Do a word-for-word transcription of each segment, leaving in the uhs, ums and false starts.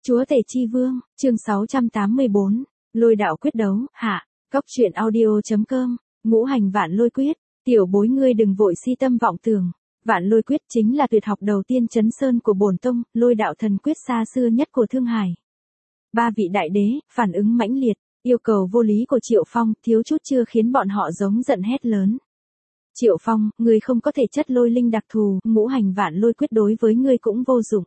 Chúa Tể Chi Vương, chương sáu trăm tám mươi bốn, Lôi đạo quyết đấu, hạ, Cóc truyện audio.com, ngũ hành vạn lôi quyết, tiểu bối ngươi đừng vội si tâm vọng tưởng. Vạn lôi quyết chính là tuyệt học đầu tiên chấn sơn của bổn tông, lôi đạo thần quyết xa xưa nhất của Thương Hải. Ba vị đại đế, phản ứng mãnh liệt, yêu cầu vô lý của Triệu Phong, thiếu chút chưa khiến bọn họ giống giận hét lớn. Triệu Phong, ngươi không có thể chất lôi linh đặc thù, ngũ hành vạn lôi quyết đối với ngươi cũng vô dụng.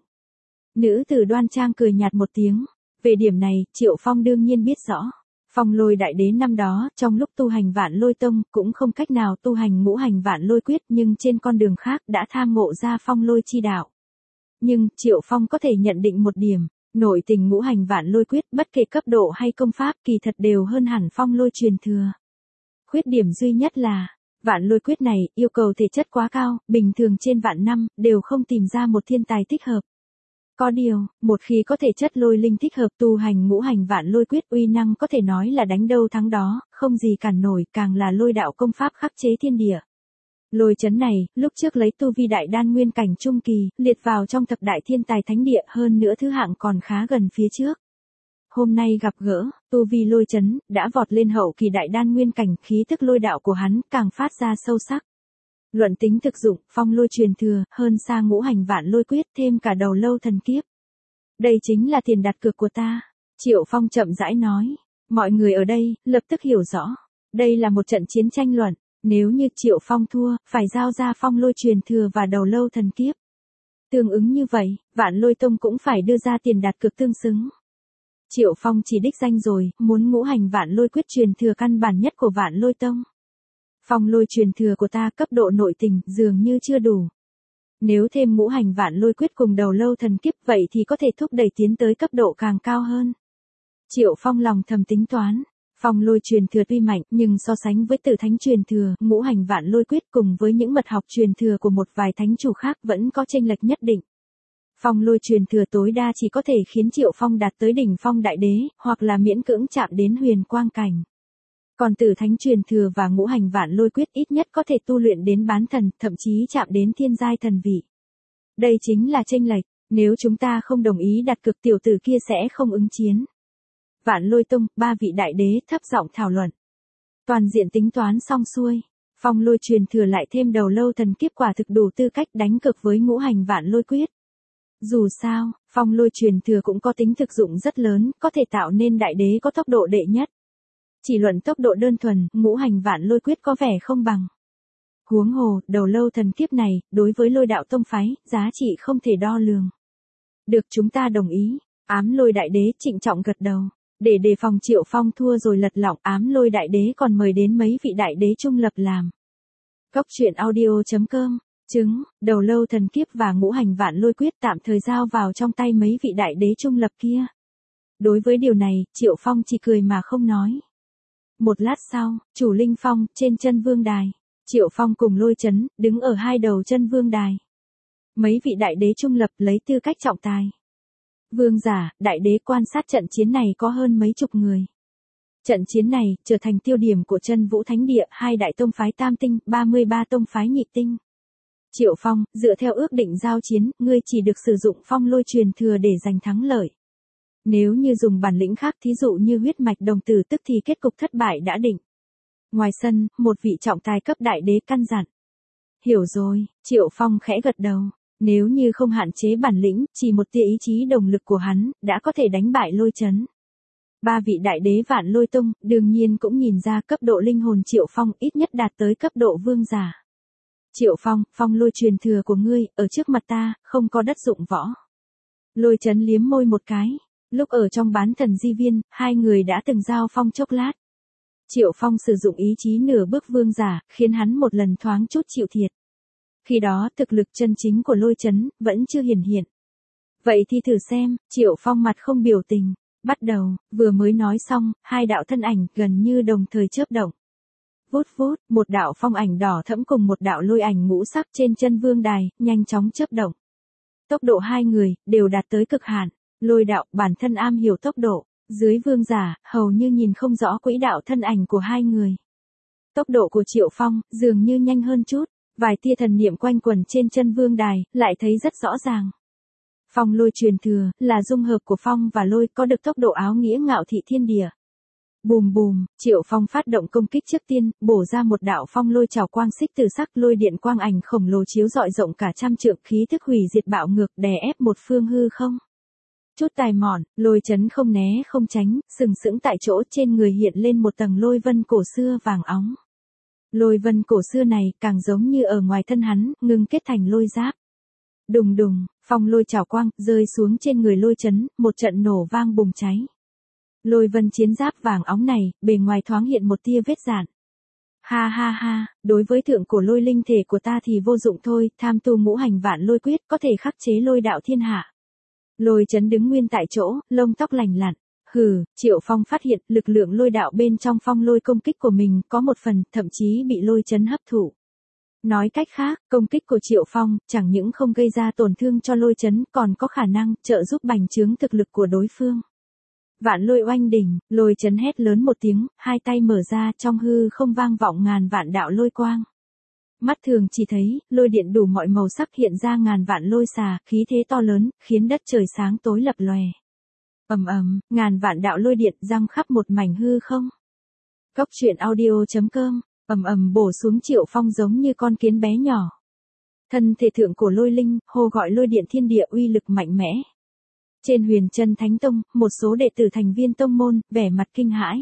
Nữ tử đoan trang cười nhạt một tiếng. Về điểm này, Triệu Phong đương nhiên biết rõ. Phong lôi đại đế năm đó, trong lúc tu hành vạn lôi tông, cũng không cách nào tu hành ngũ hành vạn lôi quyết, nhưng trên con đường khác đã tham ngộ ra phong lôi chi đạo. Nhưng, Triệu Phong có thể nhận định một điểm, nội tình ngũ hành vạn lôi quyết bất kể cấp độ hay công pháp kỳ thật đều hơn hẳn phong lôi truyền thừa. Khuyết điểm duy nhất là, vạn lôi quyết này, yêu cầu thể chất quá cao, bình thường trên vạn năm, đều không tìm ra một thiên tài thích hợp. Có điều, một khi có thể chất lôi linh thích hợp tu hành ngũ hành vạn lôi quyết uy năng có thể nói là đánh đâu thắng đó, không gì cản nổi, càng là lôi đạo công pháp khắc chế thiên địa. Lôi chấn này, lúc trước lấy tu vi đại đan nguyên cảnh trung kỳ, liệt vào trong thập đại thiên tài thánh địa, hơn nữa thứ hạng còn khá gần phía trước. Hôm nay gặp gỡ, tu vi lôi chấn, đã vọt lên hậu kỳ đại đan nguyên cảnh, khí tức lôi đạo của hắn, càng phát ra sâu sắc. Luận tính thực dụng, phong lôi truyền thừa, hơn xa ngũ hành vạn lôi quyết, thêm cả đầu lâu thần kiếp. Đây chính là tiền đặt cược của ta. Triệu Phong chậm rãi nói. Mọi người ở đây, lập tức hiểu rõ. Đây là một trận chiến tranh luận. Nếu như Triệu Phong thua, phải giao ra phong lôi truyền thừa và đầu lâu thần kiếp. Tương ứng như vậy, vạn lôi tông cũng phải đưa ra tiền đặt cược tương xứng. Triệu Phong chỉ đích danh rồi, muốn ngũ hành vạn lôi quyết truyền thừa căn bản nhất của vạn lôi tông. Phong lôi truyền thừa của ta cấp độ nội tình dường như chưa đủ. Nếu thêm ngũ hành vạn lôi quyết cùng đầu lâu thần kiếp vậy thì có thể thúc đẩy tiến tới cấp độ càng cao hơn. Triệu Phong lòng thầm tính toán. Phong lôi truyền thừa tuy mạnh nhưng so sánh với tử thánh truyền thừa, ngũ hành vạn lôi quyết cùng với những mật học truyền thừa của một vài thánh chủ khác vẫn có chênh lệch nhất định. Phong lôi truyền thừa tối đa chỉ có thể khiến Triệu Phong đạt tới đỉnh phong đại đế, hoặc là miễn cưỡng chạm đến huyền quang cảnh. Còn tử thánh truyền thừa và ngũ hành vạn lôi quyết ít nhất có thể tu luyện đến bán thần, thậm chí chạm đến thiên giai thần vị. Đây chính là chênh lệch, nếu chúng ta không đồng ý đặt cược tiểu tử kia sẽ không ứng chiến. Vạn lôi tông, ba vị đại đế thấp giọng thảo luận. Toàn diện tính toán xong xuôi, phong lôi truyền thừa lại thêm đầu lâu thần kiếp quả thực đủ tư cách đánh cược với ngũ hành vạn lôi quyết. Dù sao, phong lôi truyền thừa cũng có tính thực dụng rất lớn, có thể tạo nên đại đế có tốc độ đệ nhất. Chỉ luận tốc độ đơn thuần, ngũ hành vạn lôi quyết có vẻ không bằng. Huống hồ, đầu lâu thần kiếp này, đối với lôi đạo tông phái, giá trị không thể đo lường. Được, chúng ta đồng ý. Ám lôi đại đế trịnh trọng gật đầu. Để đề phòng Triệu Phong thua rồi lật lọng, ám lôi đại đế còn mời đến mấy vị đại đế trung lập làm. Cóc truyện audio.com, chứng, đầu lâu thần kiếp và ngũ hành vạn lôi quyết tạm thời giao vào trong tay mấy vị đại đế trung lập kia. Đối với điều này, Triệu Phong chỉ cười mà không nói. Một lát sau, chủ linh phong, trên chân vương đài, Triệu Phong cùng lôi chấn, đứng ở hai đầu chân vương đài. Mấy vị đại đế trung lập lấy tư cách trọng tài. Vương giả, đại đế quan sát trận chiến này có hơn mấy chục người. Trận chiến này, trở thành tiêu điểm của chân vũ thánh địa, hai đại tông phái tam tinh, ba mươi ba tông phái nhị tinh. Triệu Phong, dựa theo ước định giao chiến, ngươi chỉ được sử dụng phong lôi truyền thừa để giành thắng lợi. Nếu như dùng bản lĩnh khác thí dụ như huyết mạch đồng tử tức thì kết cục thất bại đã định. Ngoài sân, một vị trọng tài cấp đại đế căn dặn. Hiểu rồi, Triệu Phong khẽ gật đầu. Nếu như không hạn chế bản lĩnh, chỉ một tia ý chí đồng lực của hắn, đã có thể đánh bại lôi chấn. Ba vị đại đế vạn lôi tông, đương nhiên cũng nhìn ra cấp độ linh hồn Triệu Phong ít nhất đạt tới cấp độ vương giả. Triệu Phong, phong lôi truyền thừa của ngươi, ở trước mặt ta, không có đất dụng võ. Lôi chấn liếm môi một cái. Lúc ở trong bán thần di viên, hai người đã từng giao phong chốc lát. Triệu Phong sử dụng ý chí nửa bước vương giả, khiến hắn một lần thoáng chút chịu thiệt. Khi đó thực lực chân chính của lôi chấn, vẫn chưa hiển hiện. Vậy thì thử xem, Triệu Phong mặt không biểu tình. Bắt đầu, vừa mới nói xong, hai đạo thân ảnh gần như đồng thời chớp động. Vút vút, một đạo phong ảnh đỏ thẫm cùng một đạo lôi ảnh ngũ sắc trên chân vương đài, nhanh chóng chớp động. Tốc độ hai người, đều đạt tới cực hạn. Lôi đạo, bản thân am hiểu tốc độ, dưới vương giả, hầu như nhìn không rõ quỹ đạo thân ảnh của hai người. Tốc độ của Triệu Phong, dường như nhanh hơn chút, vài tia thần niệm quanh quẩn trên chân vương đài, lại thấy rất rõ ràng. Phong lôi truyền thừa, là dung hợp của phong và lôi, có được tốc độ áo nghĩa ngạo thị thiên địa. Bùm bùm, Triệu Phong phát động công kích trước tiên, bổ ra một đạo phong lôi trào quang xích từ sắc, lôi điện quang ảnh khổng lồ chiếu rọi rộng cả trăm trượng, khí thức hủy diệt bạo ngược, đè ép một phương hư không. Chút tài mọn, lôi chấn không né không tránh, sừng sững tại chỗ, trên người hiện lên một tầng lôi vân cổ xưa vàng óng. Lôi vân cổ xưa này càng giống như ở ngoài thân hắn, ngưng kết thành lôi giáp. Đùng đùng, phong lôi trào quang rơi xuống trên người lôi chấn, một trận nổ vang bùng cháy. Lôi vân chiến giáp vàng óng này, bề ngoài thoáng hiện một tia vết rạn. Ha ha ha, đối với thượng cổ lôi linh thể của ta thì vô dụng thôi, tham tu ngũ hành vạn lôi quyết có thể khắc chế lôi đạo thiên hạ. Lôi chấn đứng nguyên tại chỗ, lông tóc lành lặn. Hừ, Triệu Phong phát hiện lực lượng lôi đạo bên trong phong lôi công kích của mình có một phần, thậm chí bị lôi chấn hấp thụ. Nói cách khác, công kích của Triệu Phong chẳng những không gây ra tổn thương cho lôi chấn, còn có khả năng trợ giúp bành trướng thực lực của đối phương. Vạn lôi oanh đỉnh, lôi chấn hét lớn một tiếng, hai tay mở ra, trong hư không vang vọng ngàn vạn đạo lôi quang. Mắt thường chỉ thấy, lôi điện đủ mọi màu sắc hiện ra ngàn vạn lôi xà, khí thế to lớn, khiến đất trời sáng tối lập lòe. Ầm ầm, ngàn vạn đạo lôi điện giăng khắp một mảnh hư không. Cốc truyện audio chấm com, ầm ầm bổ xuống Triệu Phong giống như con kiến bé nhỏ. Thân thể thượng cổ lôi linh, hô gọi lôi điện thiên địa uy lực mạnh mẽ. Trên Huyền Chân Thánh Tông, một số đệ tử thành viên tông môn, vẻ mặt kinh hãi.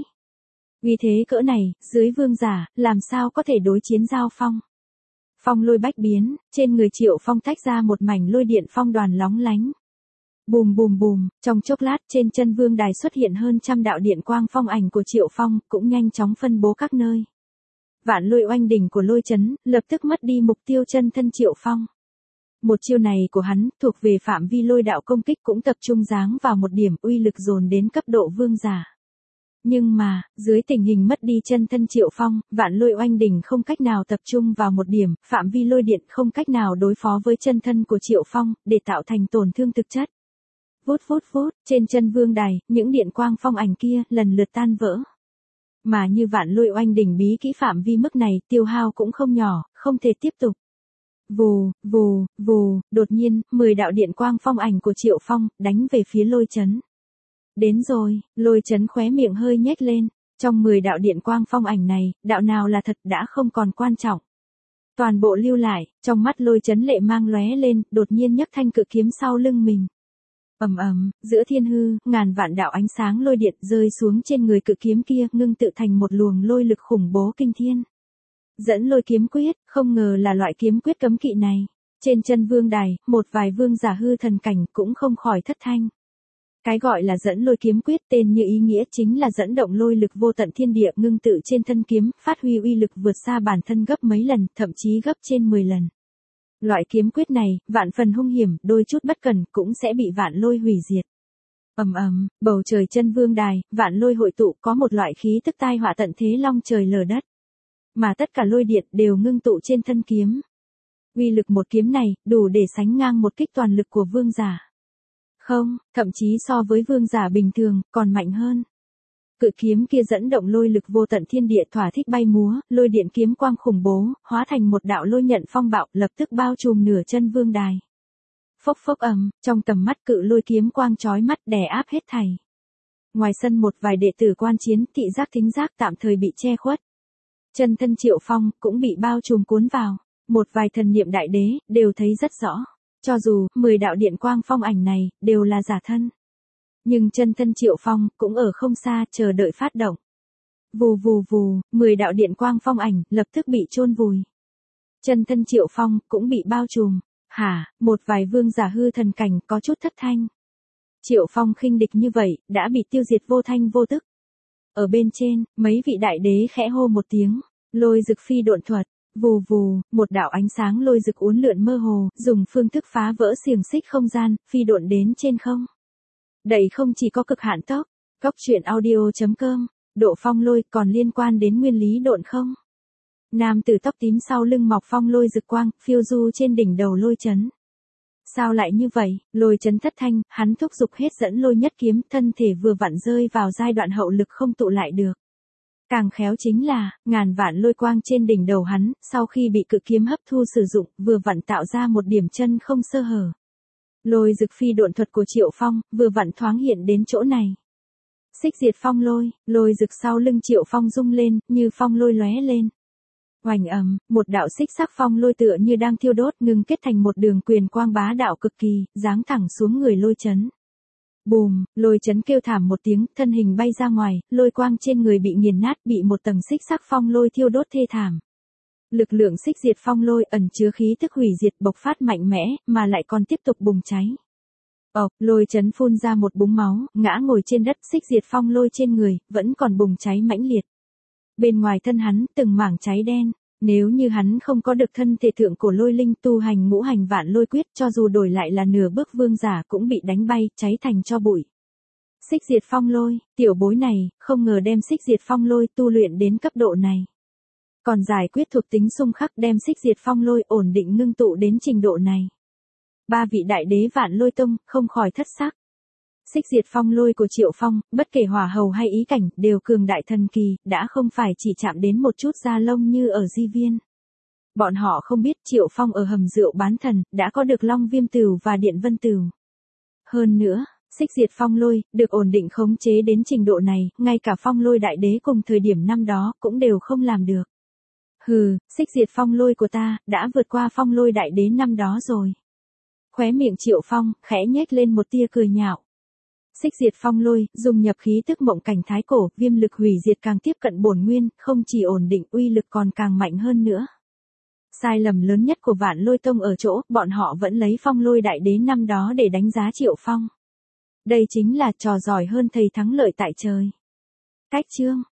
Uy thế cỡ này, dưới vương giả, làm sao có thể đối chiến giao phong. Phong lôi bách biến, trên người Triệu Phong tách ra một mảnh lôi điện phong đoàn lóng lánh. Bùm bùm bùm, trong chốc lát trên chân vương đài xuất hiện hơn trăm đạo điện quang phong ảnh của Triệu Phong, cũng nhanh chóng phân bố các nơi. Vạn lôi oanh đỉnh của lôi chấn, lập tức mất đi mục tiêu chân thân Triệu Phong. Một chiêu này của hắn, thuộc về phạm vi lôi đạo công kích cũng tập trung giáng vào một điểm, uy lực dồn đến cấp độ vương giả. Nhưng mà, dưới tình hình mất đi chân thân Triệu Phong, vạn lôi oanh đỉnh không cách nào tập trung vào một điểm, phạm vi lôi điện không cách nào đối phó với chân thân của Triệu Phong, để tạo thành tổn thương thực chất. Vút vút vút, trên chân vương đài, những điện quang phong ảnh kia, lần lượt tan vỡ. Mà như vạn lôi oanh đỉnh bí kỹ phạm vi mức này, tiêu hao cũng không nhỏ, không thể tiếp tục. Vù, vù, vù, đột nhiên, mười đạo điện quang phong ảnh của Triệu Phong, đánh về phía lôi chấn. Đến rồi, lôi chấn khóe miệng hơi nhếch lên, trong mười đạo điện quang phong ảnh này, đạo nào là thật đã không còn quan trọng. Toàn bộ lưu lại, trong mắt lôi chấn lệ mang lóe lên, đột nhiên nhấc thanh cự kiếm sau lưng mình. Ầm ầm, giữa thiên hư, ngàn vạn đạo ánh sáng lôi điện rơi xuống trên người cự kiếm kia, ngưng tự thành một luồng lôi lực khủng bố kinh thiên. Dẫn lôi kiếm quyết, không ngờ là loại kiếm quyết cấm kỵ này. Trên chân vương đài, một vài vương giả hư thần cảnh cũng không khỏi thất thanh. Cái gọi là dẫn lôi kiếm quyết tên như ý nghĩa chính là dẫn động lôi lực vô tận thiên địa ngưng tự trên thân kiếm, phát huy uy lực vượt xa bản thân gấp mấy lần, thậm chí gấp trên mười lần. Loại kiếm quyết này, vạn phần hung hiểm, đôi chút bất cẩn cũng sẽ bị vạn lôi hủy diệt. Ầm ầm, bầu trời chân vương đài, vạn lôi hội tụ, có một loại khí tức tai họa tận thế long trời lở đất. Mà tất cả lôi điện đều ngưng tụ trên thân kiếm. Uy lực một kiếm này, đủ để sánh ngang một kích toàn lực của vương giả. Không, thậm chí so với vương giả bình thường, còn mạnh hơn. Cự kiếm kia dẫn động lôi lực vô tận thiên địa thỏa thích bay múa, lôi điện kiếm quang khủng bố, hóa thành một đạo lôi nhận phong bạo, lập tức bao trùm nửa chân vương đài. Phốc phốc ầm, trong tầm mắt cự lôi kiếm quang chói mắt đè áp hết thảy. Ngoài sân một vài đệ tử quan chiến, thị giác thính giác tạm thời bị che khuất. Chân thân Triệu Phong cũng bị bao trùm cuốn vào, một vài thần niệm đại đế đều thấy rất rõ, cho dù mười đạo điện quang phong ảnh này đều là giả thân, nhưng chân thân Triệu Phong cũng ở không xa chờ đợi phát động. Vù vù vù, mười đạo điện quang phong ảnh lập tức bị chôn vùi. Chân thân Triệu Phong cũng bị bao trùm. Hả, một vài vương giả hư thần cảnh có chút thất thanh. Triệu Phong khinh địch như vậy, đã bị tiêu diệt vô thanh vô tức. Ở bên trên, mấy vị đại đế khẽ hô một tiếng, lôi dực phi độn thuật, vù vù, một đạo ánh sáng lôi dực uốn lượn mơ hồ, dùng phương thức phá vỡ xiềng xích không gian, phi độn đến trên không. Đây không chỉ có cực hạn tốc, cốc truyện audio chấm com, độ phong lôi còn liên quan đến nguyên lý độn không? Nam tử tóc tím sau lưng mọc phong lôi rực quang, phiêu du trên đỉnh đầu lôi chấn. Sao lại như vậy? Lôi chấn thất thanh, hắn thúc giục hết dẫn lôi nhất kiếm, thân thể vừa vặn rơi vào giai đoạn hậu lực không tụ lại được. Càng khéo chính là, ngàn vạn lôi quang trên đỉnh đầu hắn, sau khi bị cự kiếm hấp thu sử dụng, vừa vặn tạo ra một điểm chân không sơ hở. Lôi dực phi độn thuật của Triệu Phong, vừa vặn thoáng hiện đến chỗ này. Xích diệt phong lôi, lôi dực sau lưng Triệu Phong rung lên, như phong lôi lóe lên. Oành ầm, một đạo xích sắc phong lôi tựa như đang thiêu đốt ngừng kết thành một đường quyền quang bá đạo cực kỳ, giáng thẳng xuống người lôi chấn. Bùm, lôi chấn kêu thảm một tiếng, thân hình bay ra ngoài, lôi quang trên người bị nghiền nát, bị một tầng xích sắc phong lôi thiêu đốt thê thảm. Lực lượng xích diệt phong lôi ẩn chứa khí tức hủy diệt bộc phát mạnh mẽ, mà lại còn tiếp tục bùng cháy. Ộc, lôi chấn phun ra một búng máu, ngã ngồi trên đất, xích diệt phong lôi trên người, vẫn còn bùng cháy mãnh liệt. Bên ngoài thân hắn, từng mảng cháy đen. Nếu như hắn không có được thân thể thượng cổ lôi linh tu hành ngũ hành vạn lôi quyết, cho dù đổi lại là nửa bước vương giả cũng bị đánh bay, cháy thành tro bụi. Xích diệt phong lôi, tiểu bối này, không ngờ đem xích diệt phong lôi tu luyện đến cấp độ này. Còn giải quyết thuộc tính xung khắc đem xích diệt phong lôi ổn định ngưng tụ đến trình độ này. Ba vị đại đế vạn lôi tông, không khỏi thất sắc. Xích diệt phong lôi của Triệu Phong, bất kể hỏa hầu hay ý cảnh, đều cường đại thần kỳ, đã không phải chỉ chạm đến một chút da lông như ở di viên. Bọn họ không biết Triệu Phong ở hầm rượu bán thần, đã có được long viêm tửu và điện vân tửu. Hơn nữa, xích diệt phong lôi, được ổn định khống chế đến trình độ này, ngay cả phong lôi đại đế cùng thời điểm năm đó, cũng đều không làm được. Hừ, xích diệt phong lôi của ta, đã vượt qua phong lôi đại đế năm đó rồi. Khóe miệng Triệu Phong, khẽ nhếch lên một tia cười nhạo. Xích diệt phong lôi, dùng nhập khí tức mộng cảnh thái cổ, viêm lực hủy diệt càng tiếp cận bổn nguyên, không chỉ ổn định uy lực còn càng mạnh hơn nữa. Sai lầm lớn nhất của Vạn Lôi Tông ở chỗ, bọn họ vẫn lấy phong lôi đại đế năm đó để đánh giá Triệu Phong. Đây chính là trò giỏi hơn thầy thắng lợi tại trời. Cách chương